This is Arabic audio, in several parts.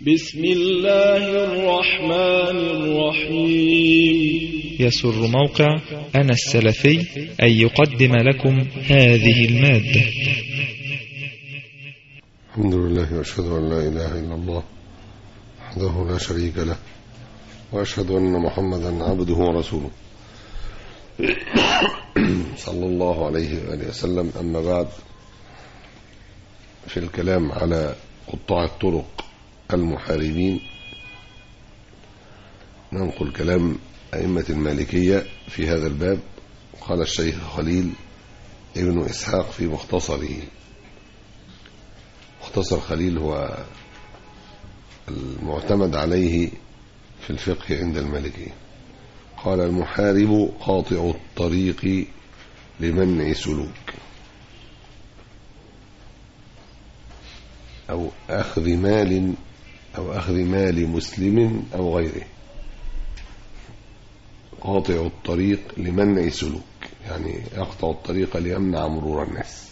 بسم الله الرحمن الرحيم. يسر موقع أنا السلفي أن يقدم لكم هذه المادة. الحمد لله وأشهد أن لا إله إلا الله وحده لا شريك له، وأشهد أن محمدا عبده ورسوله صلى الله عليه وآله وسلم. أما بعد، في الكلام على قطاع الطرق المحاربين ننقل كلام أئمة المالكية في هذا الباب. قال الشيخ خليل ابن إسحاق في مختصره. مختصر خليل هو المعتمد عليه في الفقه عند المالكية. قال: المحارب قاطع الطريق لمنع سلوك أو أخذ مال مسلم أو غيره. قاطع الطريق لمنع سلوك يعني يقطع الطريق ليمنع مرور الناس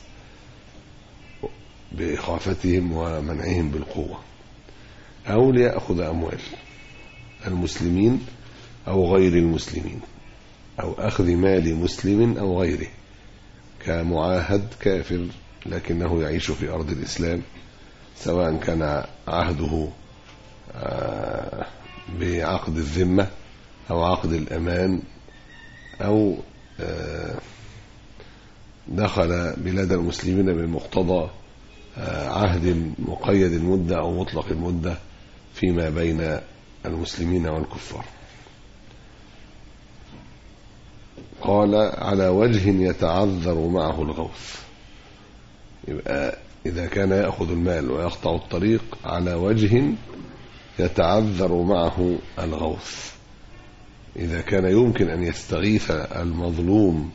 بإخافتهم ومنعهم بالقوة، أو ليأخذ أموال المسلمين أو غير المسلمين، أو أخذ مال مسلم أو غيره كمعاهد كافر لكنه يعيش في أرض الإسلام، سواء كان عهده بعقد الذمة أو عقد الأمان، أو دخل بلاد المسلمين بمقتضى عهد مقيد المدة أو مطلق المدة فيما بين المسلمين والكفار. قال: على وجه يتعذر معه الغوث. يبقى إذا كان يأخذ المال ويقطع الطريق على وجه يتعذر معه الغوث، إذا كان يمكن أن يستغيث المظلوم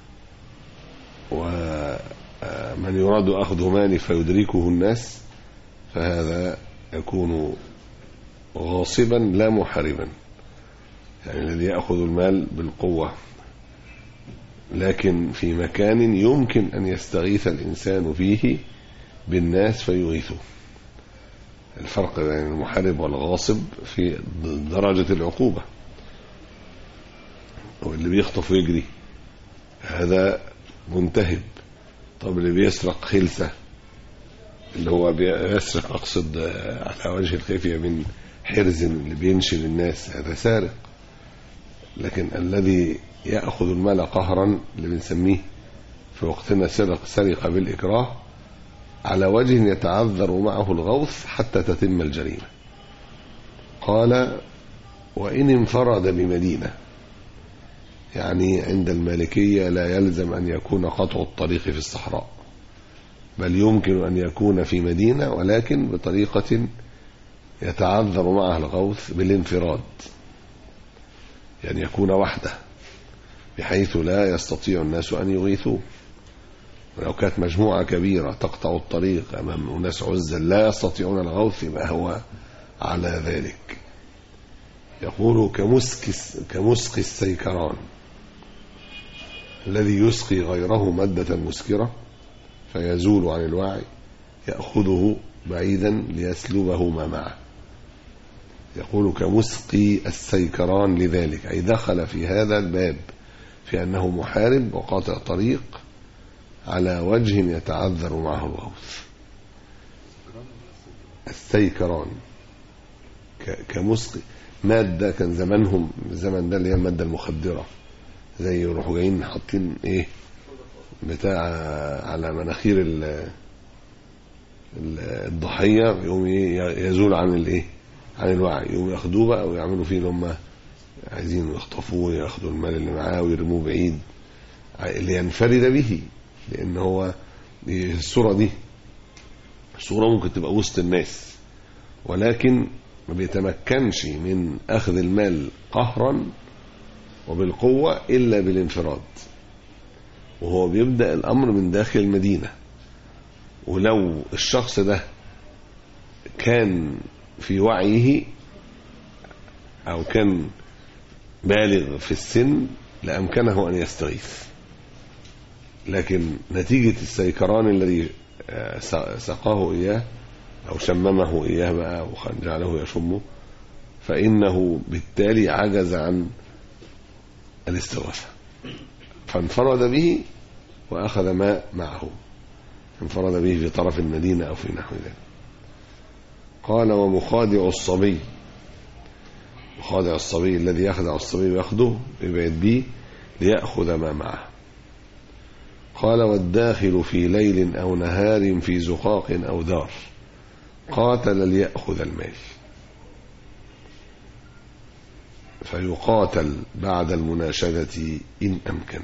ومن يراد أخذ ماله فيدركه الناس، فهذا يكون غاصبا لا محاربا، يعني الذي يأخذ المال بالقوة لكن في مكان يمكن أن يستغيث الإنسان فيه بالناس فيغيثه. الفرق بين المحارب والغاصب في درجة العقوبة. واللي بيخطف ويجري هذا منتهب. طب اللي بيسرق خلسة، اللي هو بيسرق أقصد على وجه الخفية من حرز اللي بينشل الناس، هذا سارق. لكن الذي يأخذ المال قهرا اللي بنسميه في وقتنا سرقة بالإكراه، على وجه يتعذر معه الغوث حتى تتم الجريمة. قال: وإن انفرد بمدينة، يعني عند المالكية لا يلزم أن يكون قطع الطريق في الصحراء، بل يمكن أن يكون في مدينة ولكن بطريقة يتعذر معها الغوث بالانفراد، يعني يكون وحده بحيث لا يستطيع الناس أن يغيثوه. ولو كانت مجموعة كبيرة تقطع الطريق أمام ناس عزل لا يستطيعون الغوث يبقى هو على ذلك. يقول: كمسقي السيكران الذي يسقي غيره مادة مسكرة فيزول عن الوعي، يأخذه بعيدا ليسلبه ما معه. يقول: كمسقي السيكران لذلك، أي دخل في هذا الباب في أنه محارب وقاطع طريق على وجه يتعذر معه الغوث. السيكران كمسقي مادة، كان زمانهم الزمن ده اللي هي المادة المخدرة، زي يروحوا جايين حاطين ايه بتاع على مناخير الضحية، يقوم يزول عن الايه عن الوعي، يقوم ياخدوه بقى ويعملوا فيه اللي هم عايزين يخطفوه، ياخدوا المال اللي معاه ويرموه بعيد لينفرد به. لان هو الصورة دي صورة ممكن تبقى وسط الناس، ولكن ما بيتمكنش من أخذ المال قهرا وبالقوة إلا بالانفراد، وهو بيبدأ الأمر من داخل المدينة. ولو الشخص ده كان في وعيه أو كان بالغ في السن لأمكنه أن يستغيث، لكن نتيجة السيكران الذي سقاه إياه أو شممه إياه بقى وجعله يشمه، فإنه بالتالي عجز عن الاستغاثة، فانفرد به وأخذ ما معه، انفرد به في طرف المدينة أو في نحو ذلك. قال ومخادع الصبي، مخادع الصبي الذي يخدع الصبي ويأخذه يبعد به ليأخذ ما معه. قال والداخل في ليل أو نهار في زقاق أو دار قاتل ليأخذ المال، فيقاتل بعد المناشدة إن أمكن،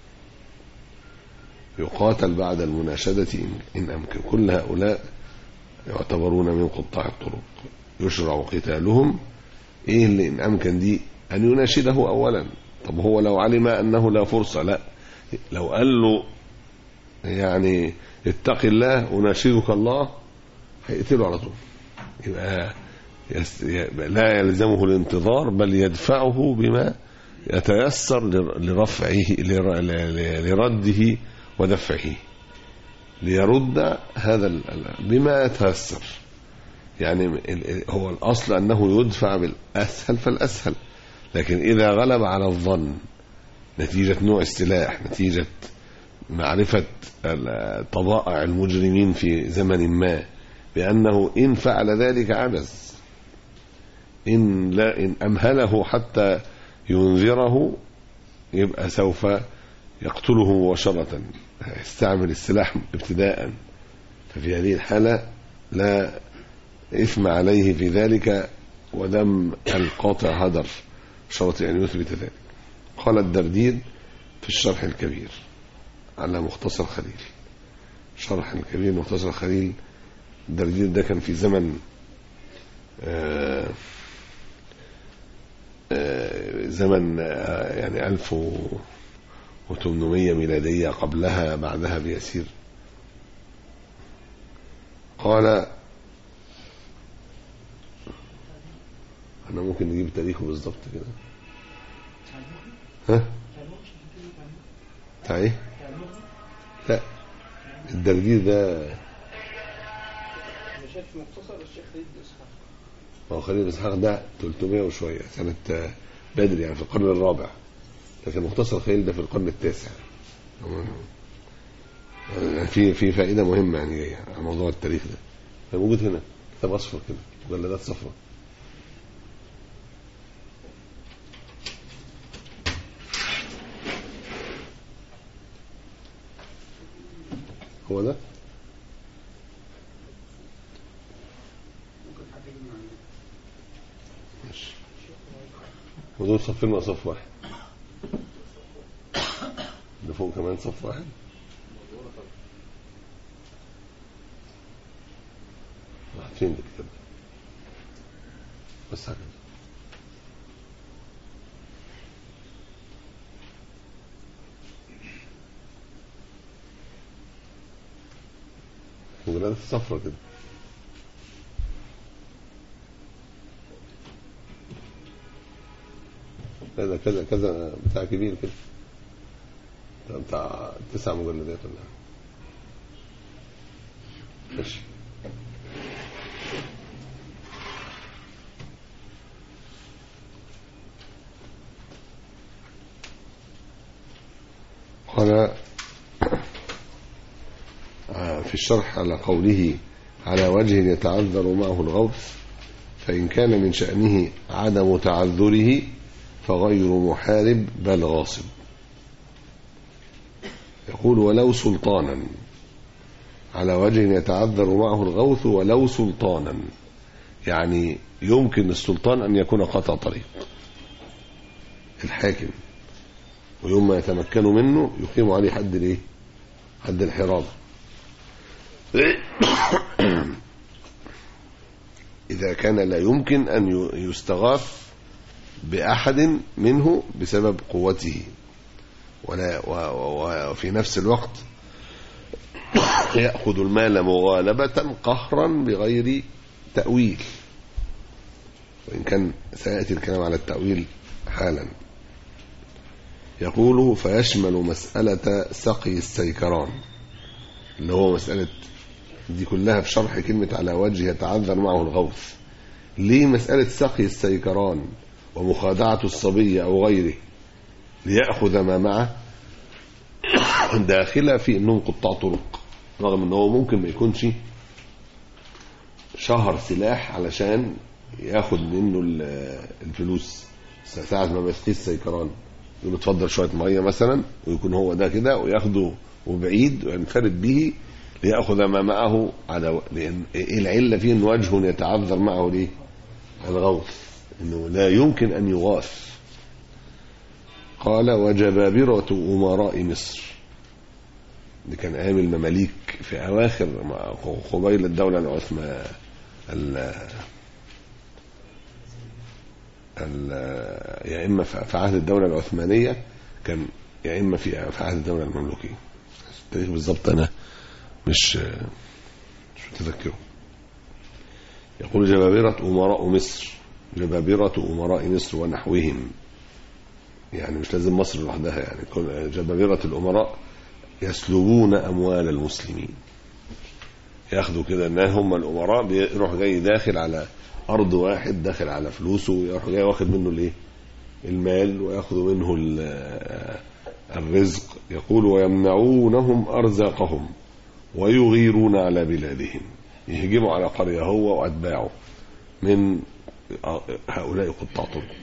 يقاتل بعد المناشدة إن أمكن. كل هؤلاء يعتبرون من قطاع الطرق، يشرع قتالهم. إيه اللي إن أمكن دي؟ أن يناشده أولا. طب هو لو علم أنه لا فرصة، لا، لو قال له يعني اتق الله أناشدك الله، هيقتله على طول. يبقى لا يلزمه الانتظار، بل يدفعه بما يتيسر لرفعه لرده ودفعه، ليرد هذا بما يتيسر. يعني هو الأصل أنه يدفع بالأسهل فالأسهل، لكن إذا غلب على الظن نتيجة نوع السلاح، نتيجة معرفة طبائع المجرمين في زمن ما بأنه إن فعل ذلك عجز، إن أمهله حتى ينذره يبقى سوف يقتله مباشرة، يستعمل السلاح ابتداء. ففي هذه الحالة لا إثم عليه في ذلك، ودم القاطع هدر، شرط أن يثبت ذلك. قال الدردير في الشرح الكبير على مختصر خليل، شرح الكبير مختصر خليل. الدردير ده كان في زمن يعني 1800 ميلادية، قبلها بعدها بيسير. قال أنا ممكن نجيب تاريخه بالضبط كده. ها تعيه؟ لا، الدردير ده شايف مختصر الشيخ خليل إسحاق. هو خليل إسحاق ده 300 وشوية سنة بدري، يعني في القرن الرابع، لكن مختصر خليل ده في القرن التاسع. في فائدة مهمة يعني جاية على موضوع التاريخ ده. موجود هنا كتاب أصفر كده، مجلدات صفراء. هو ده ماشي، ودول صفين مع صف واحد، اللي فوق كمان صف واحد. فين الكتاب بس هكذا. مجلدات الصفرة كده. كذا كذا كذا بتاع كبير كده، بتاع 9 مجلدات ولا ماشي. قال في الشرح على قوله على وجه يتعذر معه الغوث، فإن كان من شأنه عدم تعذره فغير محارب بل غاصب. يقول ولو سلطانا، على وجه يتعذر معه الغوث ولو سلطانا، يعني يمكن السلطان أن يكون قطع طريق الحاكم، ويوم ما يتمكن منه يقيم عليه حد الايه؟ حد الحرابة. إذا كان لا يمكن أن يستغاث بأحد منه بسبب قوته، وفي نفس الوقت يأخذ المال مغالبة قهرا بغير تأويل، وإن كان سيأتي الكلام على التأويل حالا. يقول فيشمل مسألة سقي السيكران، اللي هو مسألة دي كلها في شرح كلمة على وجه يتعذر معه الغوث. ليه مسألة سقي السيكران ومخادعة الصبي أو غيره ليأخذ ما معه داخلة في أنهم قطاع طرق، رغم أنه ممكن ما يكونش شهر سلاح علشان ياخد منه الفلوس. ساعة ما بيسقي السيكران يقول اتفضل شوية مية مثلا، ويكون هو ده كده وياخده وبعيد وينفرد به ليأخذ ما معه لأن العلة فيه أن وجه يتعذر معه ليه الغوث، أنه لا يمكن أن يغاث. قال وجبابرة أمراء مصر، دي كان أيام المماليك في أواخر قبيل الدولة العثمانية يا إما في عهد الدولة العثمانية كان، يا إما في عهد الدولة المملوكية. التاريخ بالضبط أنا مش متذكره. يقول جبابرة أمراء مصر، جبابرة أمراء مصر ونحوهم، يعني مش لازم مصر لوحدها، يعني جبابرة الأمراء يسلبون أموال المسلمين، ياخدوا كده ان هم الأمراء بيروح جاي داخل على أرض واحد، داخل على فلوسه، ويروح جاي واخد منه الايه المال وياخدوا منه الرزق. يقول ويمنعونهم أرزاقهم ويغيرون على بلادهم، يهجموا على قرية هو وأتباعه من هؤلاء قطاع طرق.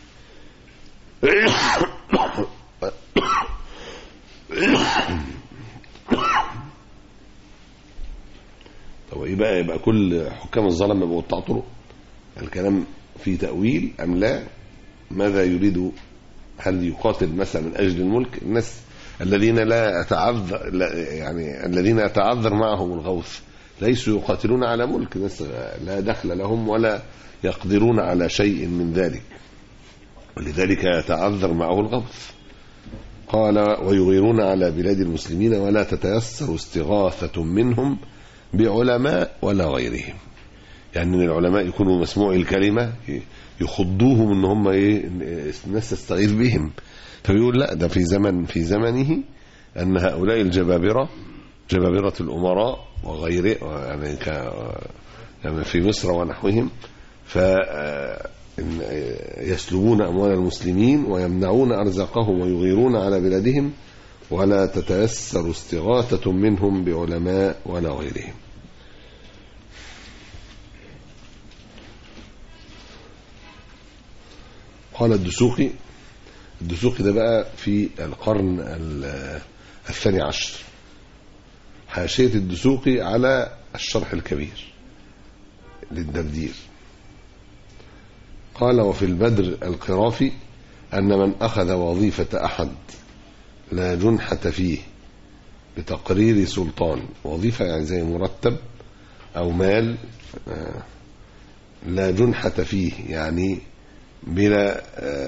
طب ايه بقى، يبقى كل حكام الظلم يبقوا قطاع طرق؟ الكلام فيه تأويل أم لا؟ ماذا يريد؟ هل يقاتل مثلا من أجل الملك؟ الناس الذين لا يتعذر، يعني الذين يتعذر معهم الغوث ليسوا يقاتلون على ملك، ناس لا دخل لهم ولا يقدرون على شيء من ذلك، ولذلك يتعذر معه الغوث. قال ويغيرون على بلاد المسلمين ولا تتيسر استغاثة منهم بعلماء ولا غيرهم، يعني من العلماء يكونوا مسموع الكلمة يخضوهم ان هم الناس تستغيث بهم. فبيقول لا، ده في زمنه ان هؤلاء الجبابرة، جبابرة الأمراء وغيره، يعني في مصر ونحوهم، يسلبون أموال المسلمين ويمنعون أرزاقهم ويغيرون على بلادهم ولا تتيسر استغاثة منهم بعلماء ولا غيرهم. قال الدسوقي ده بقى في القرن الثاني عشر، حاشية الدسوقي على الشرح الكبير للدردير. قال وفي البدر القرافي أن من أخذ وظيفة أحد لا جنحة فيه بتقرير سلطان، وظيفة يعني زي مرتب أو مال، لا جنحة فيه يعني بلا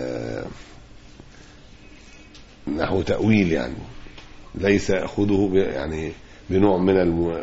نحو تأويل، يعني ليس يأخذه يعني بنوع من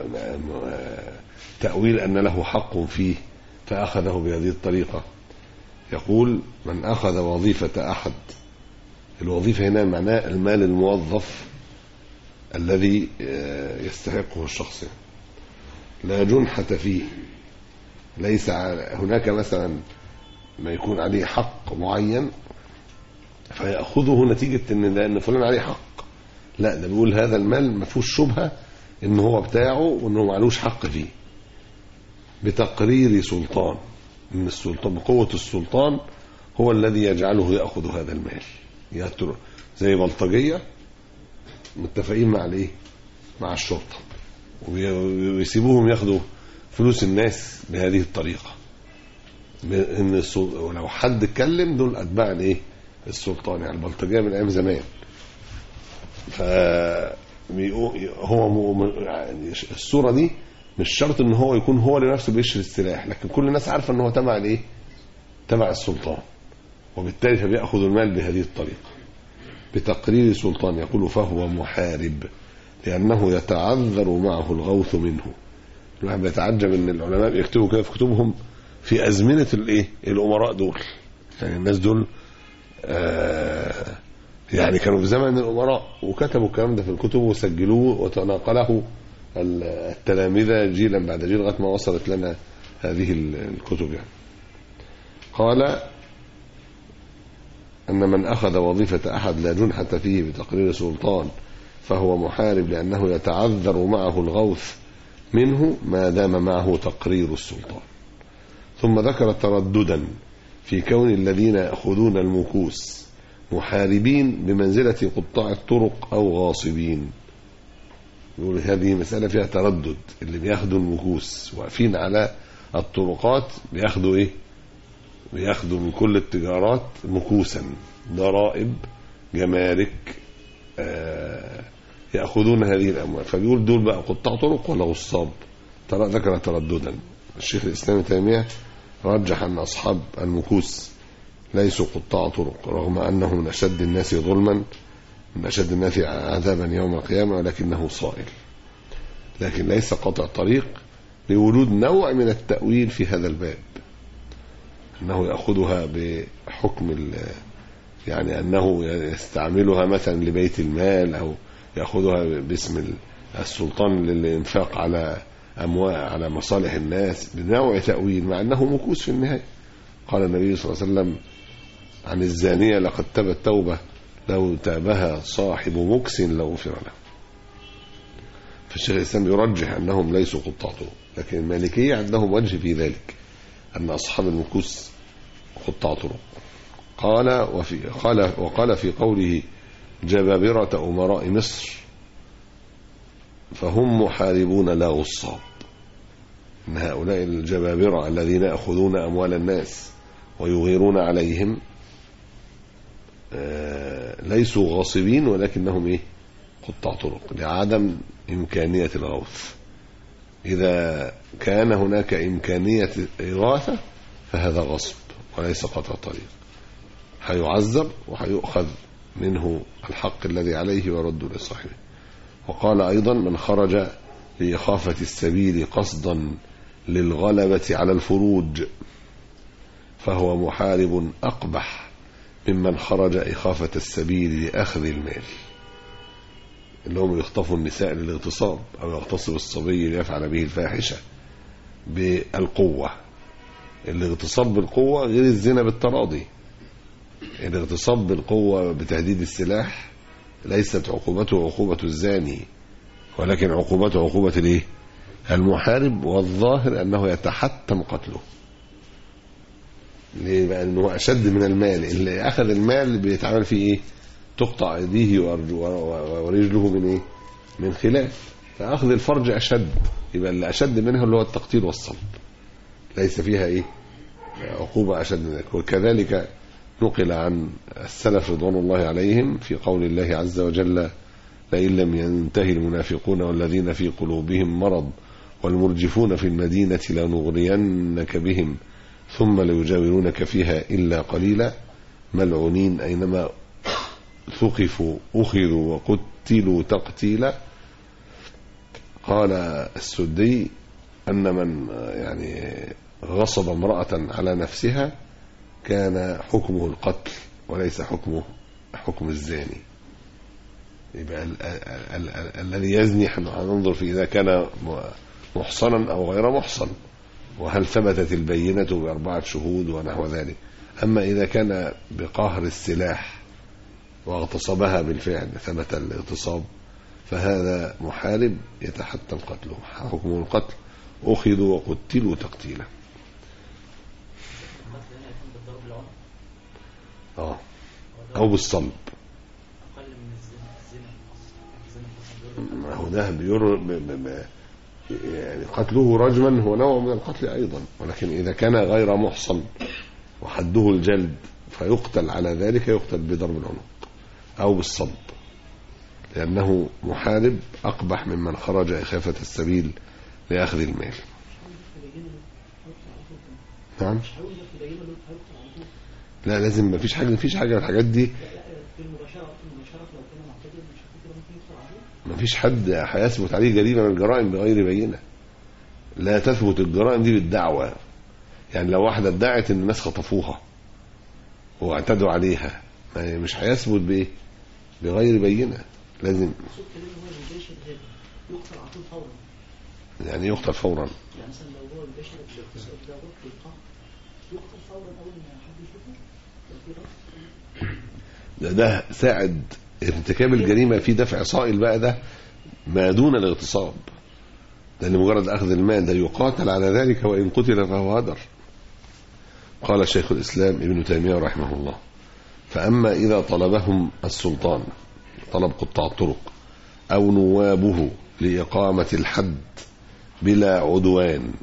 التأويل أن له حق فيه فأخذه بهذه الطريقة. يقول من أخذ وظيفة أحد، الوظيفة هنا معناه المال الموظف الذي يستحقه الشخص، لا جنحة فيه، ليس هناك مثلا ما يكون عليه حق معين فيأخذه نتيجة ان فلان عليه حق، لا، ده بيقول هذا المال ما فيهوش شبهة ان هو بتاعه وانه معلوش حق فيه بتقرير سلطان، ان السلطان بقوة السلطان هو الذي يجعله يأخذ هذا المال. يترك زي بلطجية متفقين مع الايه، مع الشرطة، ويسيبوهم ياخدوا فلوس الناس بهذه الطريقة، ان ولو حد اتكلم دول اتباع الايه السلطان، يعني البلطجية من ايام زمان. هو يعني الصورة دي مش شرط ان هو يكون هو لنفسه بيشتري السلاح، لكن كل الناس عارفة ان هو تبع الايه، تبع السلطان، وبالتالي فبيأخذ المال بهذه الطريقة بتقرير سلطان. يقول فهو محارب لأنه يتعذر معه الغوث منه. الواحد بيتعجب ان العلماء يكتبوا كده في كتبهم في أزمنة الايه الأمراء دول، يعني الناس دول يعني كانوا في زمن الأمراء وكتبوا الكلام ده في الكتب وسجلوه وتناقله التلامذة جيلا بعد جيل لغاية ما وصلت لنا هذه الكتب يعني. قال أن من أخذ وظيفة أحد لا جنحة فيه بتقرير سلطان فهو محارب لأنه يتعذر معه الغوث منه ما دام معه تقرير السلطان. ثم ذكر ترددا في كون الذين يأخذون المكوس محاربين بمنزلة قطاع الطرق أو غاصبين. يقول هذه مسألة فيها تردد. اللي بياخدوا المكوس واقفين على الطرقات بياخدوا ايه؟ بياخدوا من كل التجارات مكوسا، ضرائب، جمارك، يأخذون هذه الأموال. فبيقول دول بقى قطاع طرق ولا غصاب؟ ذكر ترددا. الشيخ الإسلام ابن تيمية رجح أن أصحاب المكوس ليسوا قطاع طرق رغم أنه من أشد الناس ظلما، من أشد الناس عذابا يوم القيامة، ولكنه صائل، لكن ليس قطع طريق، لوجود نوع من التأويل في هذا الباب، أنه يأخذها بحكم يعني أنه يستعملها مثلا لبيت المال، أو يأخذها باسم السلطان للإنفاق على أموال على مصالح الناس، بنوع تأويل، مع أنه مكوس في النهاية. قال النبي صلى الله عليه وسلم عن الزانية لقد تبت توبة لو تابها صاحب مكس لغفر له. فالشيخ الإسلام يرجح أنهم ليسوا قطاع طرق، لكن المالكية عندهم وجه في ذلك، أن أصحاب المكوس قطاع طرق. وقال في قوله جبابرة أمراء مصر فهم محاربون لا غصاب، إن هؤلاء الجبابرة الذين يأخذون أموال الناس ويغيرون عليهم ليسوا غاصبين، ولكنهم إيه؟ قطاع طرق، لعدم إمكانية الغوث. إذا كان هناك إمكانية إغاثة فهذا غصب وليس قطع طريق، هيعذب وهيؤخذ منه الحق الذي عليه ويرد لصاحبه. وقال أيضا من خرج لإخافة السبيل قصدا للغلبة على الفروج فهو محارب أقبح ممن خرج إخافة السبيل لأخذ المال، اللي هم يخطفوا النساء للاغتصاب أو يغتصب الصبي ليفعل به الفاحشة بالقوة. الاغتصاب بالقوة غير الزنا بالتراضي. الاغتصاب بالقوة بتهديد السلاح ليست عقوبته عقوبة الزاني، ولكن عقوبته عقوبة الايه؟ المحارب. والظاهر أنه يتحتم قتله. ليه بقى؟ أنه أشد من المال. اللي أخذ المال بيتعامل فيه إيه؟ تقطع أيديه ورجله من إيه؟ من خلاف. فأخذ الفرج أشد، يبقى اللي أشد منها اللي هو التقتيل والصلب، ليس فيها إيه؟ عقوبة أشد من ذلك. وكذلك نقل عن السلف رضوان الله عليهم في قول الله عز وجل لئن لم ينتهي المنافقون والذين في قلوبهم مرض والمرجفون في المدينة لنغرينك بهم ثم ليجاورونك فيها إلا قليلا ملعونين أينما ثقفوا أخذوا وقتلوا تقتيلا. قال السدي أن من يعني غصب امرأة على نفسها كان حكمه القتل وليس حكم الزاني. يبقى الذي يزني هننظر في إذا كان محصنا أو غير محصن، وهل ثبتت البينة ب4 شهود ونحو ذلك. أما إذا كان بقهر السلاح واغتصبها بالفعل ثبت الاغتصاب فهذا محارب يتحتم قتله، حكمه القتل، أخذوا وقتلوا تقتيلا. أو بالصلب. هو ده يعني قتله رجما هو نوع من القتل أيضا، ولكن إذا كان غير محصن وحده الجلد فيقتل على ذلك، يقتل بضرب العنق أو بالصلب، لأنه محارب أقبح ممن خرج إخافة السبيل لأخذ المال. نعم. لا لازم مفيش حاجة من الحاجات دي. مفيش حد هيثبت عليه جريمة من الجرائم بغير بينة. لا تثبت الجرائم دي بالدعوة. يعني لو واحدة ادعت ان الناس خطفوها واعتدوا عليها مش هيثبت بايه؟ بغير بينة. لازم يقتل على طول فورا. يعني يقتل فورا؟ يعني مثلا لو هو البشر بالاغتصاب ده وقت القهر يقتل فورا اول ما حد يشوفه. ده ساعد ارتكاب الجريمة في دفع صائل بقى، ده ما دون الاغتصاب، ده لمجرد أخذ المال، ده يقاتل على ذلك وإن قتل فهو هدر. قال شيخ الإسلام ابن تيمية رحمه الله: فأما إذا طلبهم السلطان، طلب قطاع الطرق أو نوابه لإقامة الحد بلا عدوان،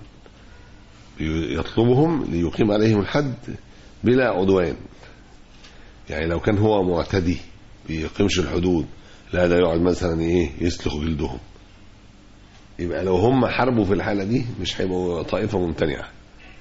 يطلبهم ليقيم عليهم الحد بلا عدوان، يعني لو كان هو معتدي بيقيمش الحدود، لا ده يقعد مثلا يسلخ جلدهم، يبقى لو هم حاربوا في الحالة دي مش هيبقوا طائفة ممتنعة،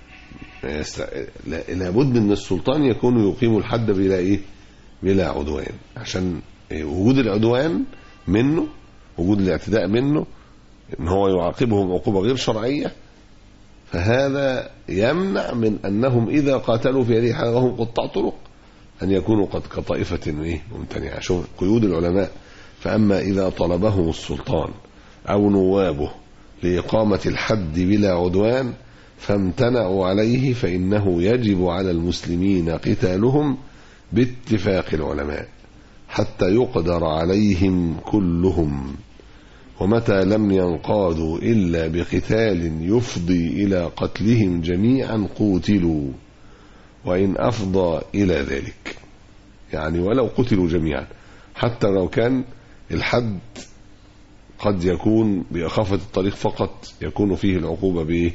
لابد ان السلطان يكون يقيم الحد بلا عدوان، عشان وجود العدوان منه، وجود الاعتداء منه، ان هو يعاقبهم عقوبة غير شرعية، فهذا يمنع من انهم اذا قاتلوا في هذه الحالة وهم قطاع طرق ان يكونوا قد كطائفة ممتنعة. شوف قيود العلماء: فاما اذا طلبهم السلطان او نوابه لإقامة الحد بلا عدوان فامتنعوا عليه فإنه يجب على المسلمين قتالهم باتفاق العلماء حتى يقدر عليهم كلهم، ومتى لم ينقادوا إلا بقتال يفضي إلى قتلهم جميعا قوتلوا، وإن أفضى إلى ذلك، يعني ولو قتلوا جميعا، حتى لو كان الحد قد يكون بإخافة الطريق فقط يكون فيه العقوبة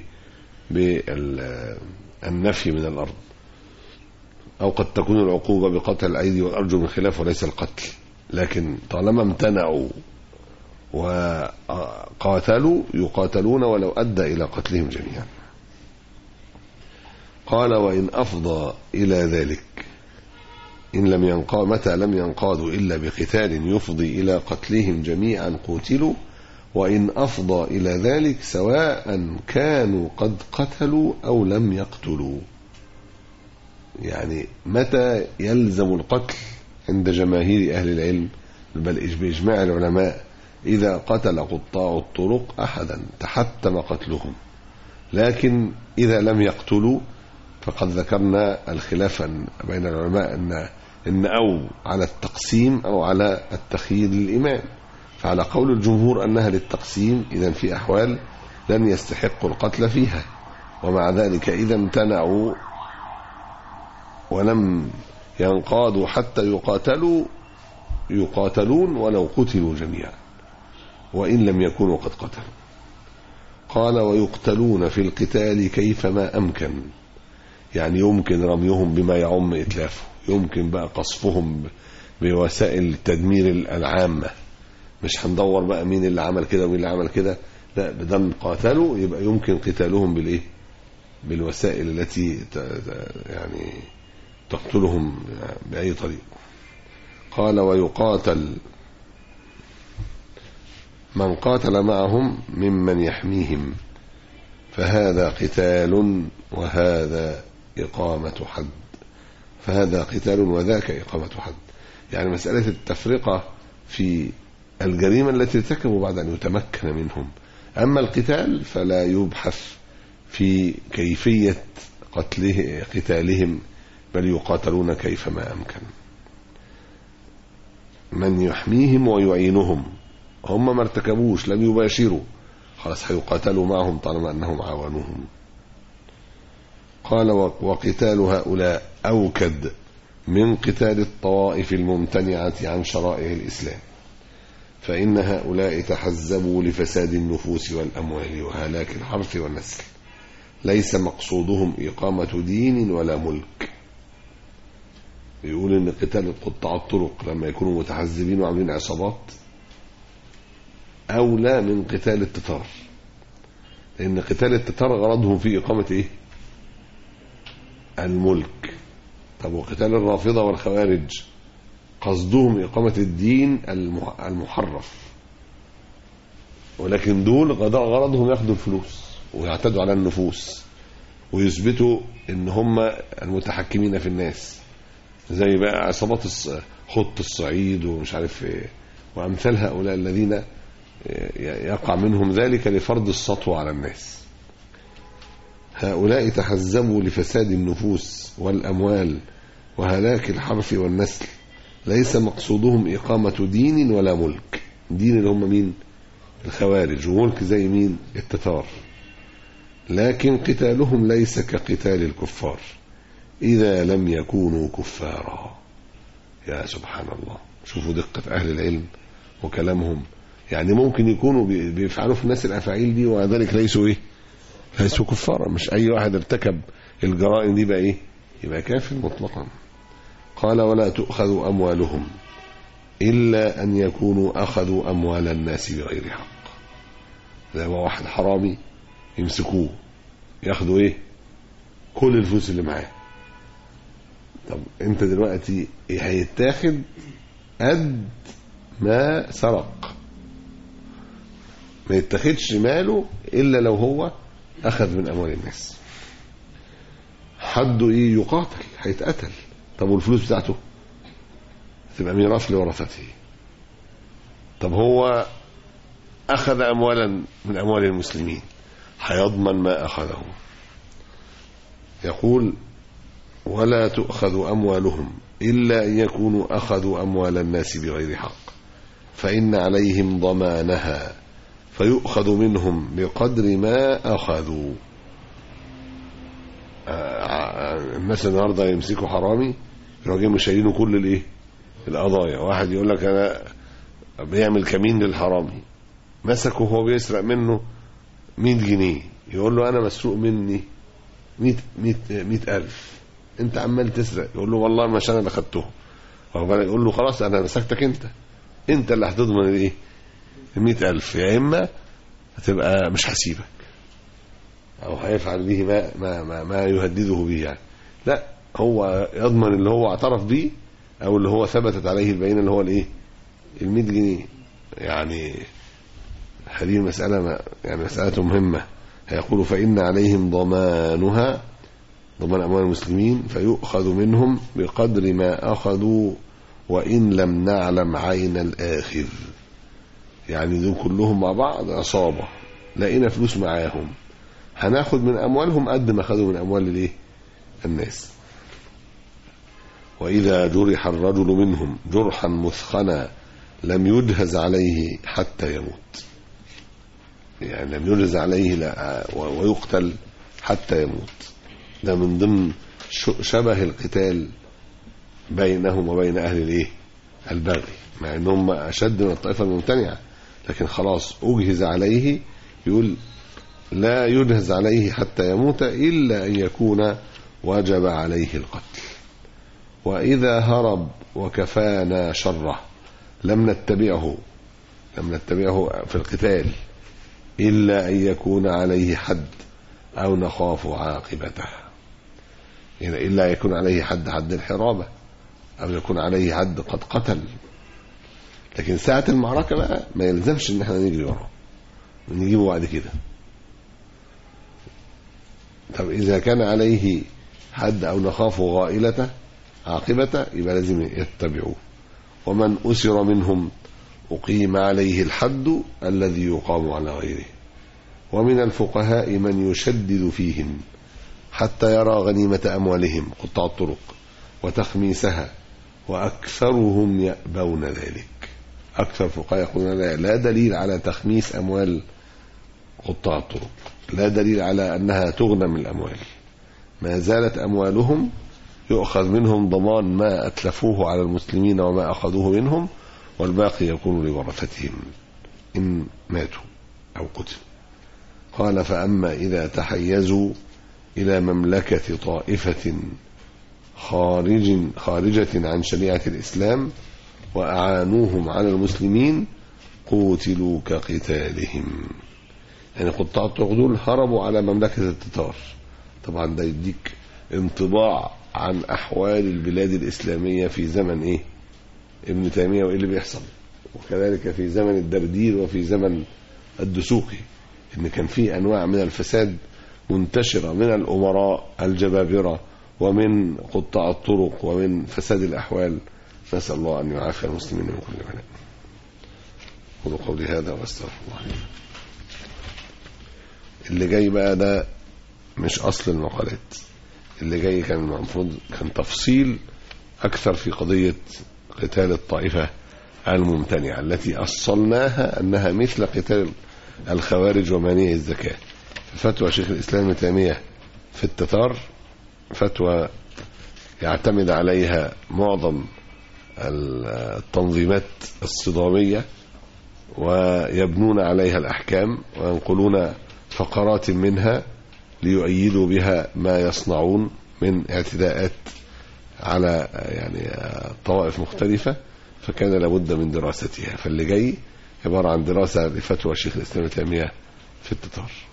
بالنفي من الأرض، أو قد تكون العقوبة بقطع الأيدي والأرجل من خلاف وليس القتل، لكن طالما امتنعوا وقاتلوا يقاتلون ولو أدى إلى قتلهم جميعا. قال: وإن أفضى إلى ذلك إن لم متى لم ينقادوا إلا بقتال يفضي إلى قتلهم جميعا قتلوا، وإن أفضى إلى ذلك سواء كانوا قد قتلوا أو لم يقتلوا. يعني متى يلزم القتل عند جماهير أهل العلم بل بإجماع العلماء؟ إذا قتل قطاع الطرق أحدا تحتم قتلهم، لكن إذا لم يقتلوا فقد ذكرنا الخلاف بين العلماء إن أو على التقسيم أو على التخيير للإمام، فعلى قول الجمهور أنها للتقسيم، إذن في أحوال لن يستحق القتل فيها، ومع ذلك إذا امتنعوا ولم ينقادوا حتى يقاتلوا يقاتلون ولو قتلوا جميعا وإن لم يكونوا قد قتلوا. قال: ويقتلون في القتال كيفما أمكن، يعني يمكن رميهم بما يعم إتلافه، يمكن بقى قصفهم بوسائل التدمير العامة، مش هندور بقى مين اللي عمل كده ومين اللي عمل كده، لا بدم قاتلوا يبقى يمكن قتالهم بالوسائل التي يعني تقتلهم بأي طريق. قال: ويقاتل من قاتل معهم ممن يحميهم، فهذا قتال وهذا إقامة حد، فهذا قتال وذاك إقامة حد. يعني مسألة التفرقة في الجريمة التي ارتكبوا بعد أن يتمكن منهم، أما القتال فلا يبحث في كيفية قتالهم بل يقاتلون كيفما أمكن. من يحميهم ويعينهم، هم ما ارتكبوش لم يباشروا، خلاص هيقاتلوا معهم طالما أنهم عاونوهم. قال: وقتال هؤلاء أوكد من قتال الطوائف الممتنعة عن شرائع الإسلام، فإن هؤلاء تحزبوا لفساد النفوس والأموال وهلاك الحرث والنسل، ليس مقصودهم إقامة دين ولا ملك. يقول إن قتال قطاع الطرق لما يكونوا متحزبين وعاملين عصابات أولى من قتال التتار، لأن قتال التتار غرضهم في إقامة الملك. طب وقتال الرافضة والخوارج قصدهم إقامة الدين المحرف، ولكن دول غرضهم ياخدوا الفلوس ويعتدوا على النفوس ويثبتوا ان هم المتحكمين في الناس، زي بقى عصابات خط الصعيد ومش عارف ايه وامثال هؤلاء الذين يقع منهم ذلك لفرض السطو على الناس. هؤلاء تحزبوا لفساد النفوس والأموال وهلاك الحرث والنسل، ليس مقصودهم إقامة دين ولا ملك. دين اللي هم مين؟ الخوارج، وملك زي مين؟ التتار. لكن قتالهم ليس كقتال الكفار إذا لم يكونوا كفارا. يا سبحان الله، شوفوا دقة أهل العلم وكلامهم. يعني ممكن يكونوا بيفعلوا في الناس الأفاعيل دي وذلك ليسوا إيه؟ ليسوا كفارا. مش أي واحد ارتكب الجرائم دي بقى إيه؟ يبقى كافر مطلقا. قال ولا تؤخذ أموالهم إلا أن يكونوا أخذوا أموال الناس بغير حق. زي ما واحد حرامي يمسكوه ياخدوا إيه؟ كل الفلوس اللي معاه. طب أنت دلوقتي هيتاخد قد ما سرق، ما يتاخدش ماله إلا لو هو أخذ من أموال الناس. حده إيه؟ يقاتل، هيتقتل. طب والفلوس بتاعته تبقى ميراث لورثته. طب هو أخذ أموالا من أموال المسلمين، هيضمن ما أخذه. يقول ولا تؤخذ أموالهم إلا أن يكونوا أخذوا أموال الناس بغير حق فإن عليهم ضمانها فيؤخذ منهم بقدر ما أخذوا. الناس النهارده يمسكوا حرامي يروحوا شايلينه كل الايه؟ القضايا. واحد يقول لك انا بيعمل كمين للحرامي، مسكه وهو بيسرق منه 100 جنيه، يقول له انا مسروق مني 100,000، انت عمال تسرق. يقول له والله مش انا اللي خدته. يقول له خلاص انا مسكتك، انت اللي هتضمن الايه؟ 100,000، يا اما هتبقى مش هسيبك او هيفعل به ما يهدده به. يعني لا، هو يضمن اللي هو اعترف به او اللي هو ثبتت عليه البينه اللي هو الايه؟ 100 جنيه. يعني هذه المسألة يعني مسألة مهمة. هيقول فإن عليهم ضمانها، ضمان أموال المسلمين، فيؤخذ منهم بقدر ما أخذوا وإن لم نعلم عين الآخر. يعني دول كلهم مع بعض عصابة، لقينا فلوس معاهم، هناخد من أموالهم قد ما أخذوا من أموال الايه؟ الناس. وإذا جرح الرجل منهم جرحا مثخنا لم يجهز عليه حتى يموت. يعني لم يجهز عليه ويقتل حتى يموت. ده من ضمن شبه القتال بينهم وبين أهل الايه؟ البغي، مع أنهم أشد من الطائفة الممتنعة، لكن خلاص أجهز عليه. يقول لا يجهز عليه حتى يموت إلا أن يكون وجب عليه القتل. وإذا هرب وكفانا شره لم نتبعه في القتال إلا أن يكون عليه حد أو نخاف عاقبته. يعني إلا يكون عليه حد الحرابة، أو يكون عليه حد قد قتل. لكن ساعة المعركة بقى ما يلزمش إن احنا نجري وراه، نجيبه بعد كده. طب إذا كان عليه حد أو نخاف غائلته عاقبته يبقى لازم يتبعوه. ومن أسر منهم أقيم عليه الحد الذي يقام على غيره. ومن الفقهاء من يشدد فيهم حتى يرى غنيمة أموالهم قطاع الطرق وتخميسها، وأكثرهم يأبون ذلك. أكثر الفقهاء يقولون لا دليل على تخميس أموال قطاع الطرق، لا دليل على أنها تغنم الأموال، ما زالت أموالهم يؤخذ منهم ضمان ما أتلفوه على المسلمين وما أخذوه منهم، والباقي يكون لورثتهم إن ماتوا أو قتلوا. قال فأما إذا تحيزوا إلى مملكة طائفة خارجة عن شريعة الإسلام وأعانوهم على المسلمين قوتلوا كقتالهم. يعني قطاع الطرق دول هربوا على مملكة التتار. طبعا ده يديك انطباع عن أحوال البلاد الإسلامية في زمن إيه؟ ابن تيمية، وإيه اللي بيحصل. وكذلك في زمن الدردير وفي زمن الدسوقي، إن كان في أنواع من الفساد منتشرة من الأمراء الجبابرة ومن قطاع الطرق ومن فساد الأحوال. نسأل الله أن يعافي المسلمين من كل بلاء. أقول قولي هذا وأستغفر الله. اللي جاي بقى ده مش أصل المقالات، اللي جاي كان المفروض كان تفصيل أكثر في قضية قتال الطائفة الممتنعة التي أصلناها أنها مثل قتال الخوارج ومانعي الزكاة. فتوى شيخ الإسلام ابن تيمية في التتار فتوى يعتمد عليها معظم التنظيمات الصدامية ويبنون عليها الأحكام وينقلون فقرات منها ليؤيدوا بها ما يصنعون من اعتداءات على يعني طوائف مختلفة، فكان لابد من دراستها. فاللي جاي عبارة عن دراسة لفتوى شيخ الإسلام ابن تيمية في التتار.